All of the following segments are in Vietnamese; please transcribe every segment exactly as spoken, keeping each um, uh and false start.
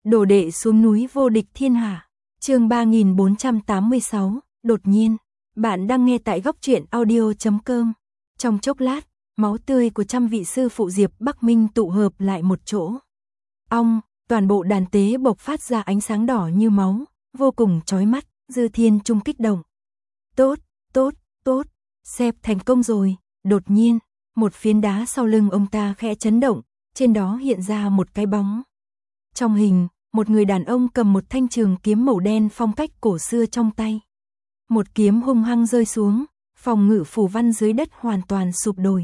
Đồ đệ xuống núi vô địch thiên hạ. Chương ba nghìn bốn trăm tám mươi sáu, đột nhiên. Bạn đang nghe tại góc truyện audio chấm com. Trong chốc lát, máu tươi của trăm vị sư phụ Diệp Bắc Minh tụ hợp lại một chỗ. Ong, toàn bộ đàn tế bộc phát ra ánh sáng đỏ như máu, vô cùng chói mắt. Dư Thiên Trung kích động. Tốt, tốt, tốt, xếp thành công rồi. Đột nhiên, một phiến đá sau lưng ông ta khẽ chấn động, trên đó hiện ra một cái bóng. Trong hình, một người đàn ông cầm một thanh trường kiếm màu đen phong cách cổ xưa trong tay. Một kiếm hung hăng rơi xuống, phòng ngự phù văn dưới đất hoàn toàn sụp đổ.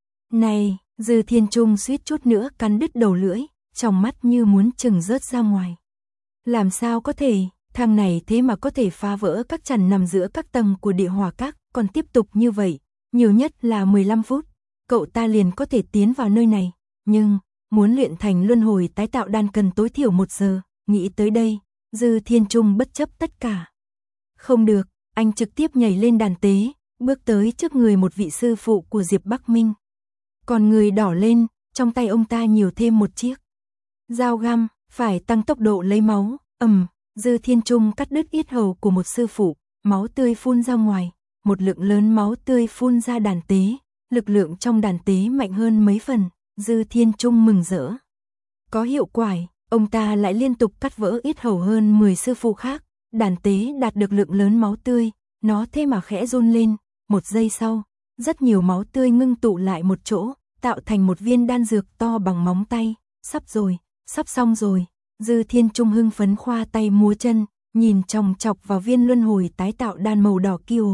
Này, Dư Thiên Trung suýt chút nữa cắn đứt đầu lưỡi, trong mắt như muốn trừng rớt ra ngoài. Làm sao có thể, thằng này thế mà có thể phá vỡ các chằn nằm giữa các tầng của địa hỏa các, còn tiếp tục như vậy, nhiều nhất là mười lăm phút, cậu ta liền có thể tiến vào nơi này, nhưng muốn luyện thành luân hồi tái tạo đan cần tối thiểu một giờ, nghĩ tới đây, Dư Thiên Trung bất chấp tất cả. Không được, anh trực tiếp nhảy lên đàn tế, bước tới trước người một vị sư phụ của Diệp Bắc Minh. Còn người đỏ lên, trong tay ông ta nhiều thêm một chiếc dao găm, phải tăng tốc độ lấy máu, ầm, Dư Thiên Trung cắt đứt yết hầu của một sư phụ, máu tươi phun ra ngoài, một lượng lớn máu tươi phun ra đàn tế, lực lượng trong đàn tế mạnh hơn mấy phần. Dư Thiên Trung mừng rỡ. Có hiệu quả, ông ta lại liên tục cắt vỡ yết hầu hơn mười sư phụ khác, đàn tế đạt được lượng lớn máu tươi, nó thế mà khẽ run lên, một giây sau, rất nhiều máu tươi ngưng tụ lại một chỗ, tạo thành một viên đan dược to bằng móng tay, sắp rồi, sắp xong rồi. Dư Thiên Trung hưng phấn khoa tay múa chân, nhìn chòng chọc vào viên luân hồi tái tạo đan màu đỏ kiều.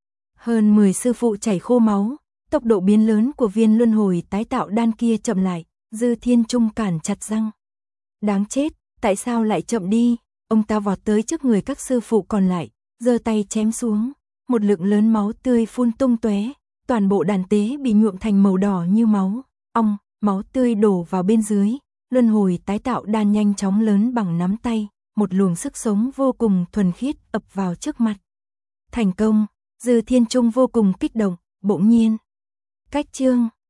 Hơn mười sư phụ chảy khô máu. Tốc độ biến lớn của viên luân hồi tái tạo đan kia chậm lại, Dư Thiên Trung cản chặt răng. Đáng chết, tại sao lại chậm đi? Ông ta vọt tới trước người các sư phụ còn lại, giơ tay chém xuống, một lượng lớn máu tươi phun tung tóe, toàn bộ đàn tế bị nhuộm thành màu đỏ như máu. Ong, máu tươi đổ vào bên dưới, luân hồi tái tạo đan nhanh chóng lớn bằng nắm tay, một luồng sức sống vô cùng thuần khiết ập vào trước mặt. Thành công, Dư Thiên Trung vô cùng kích động, bỗng nhiên. Cách chương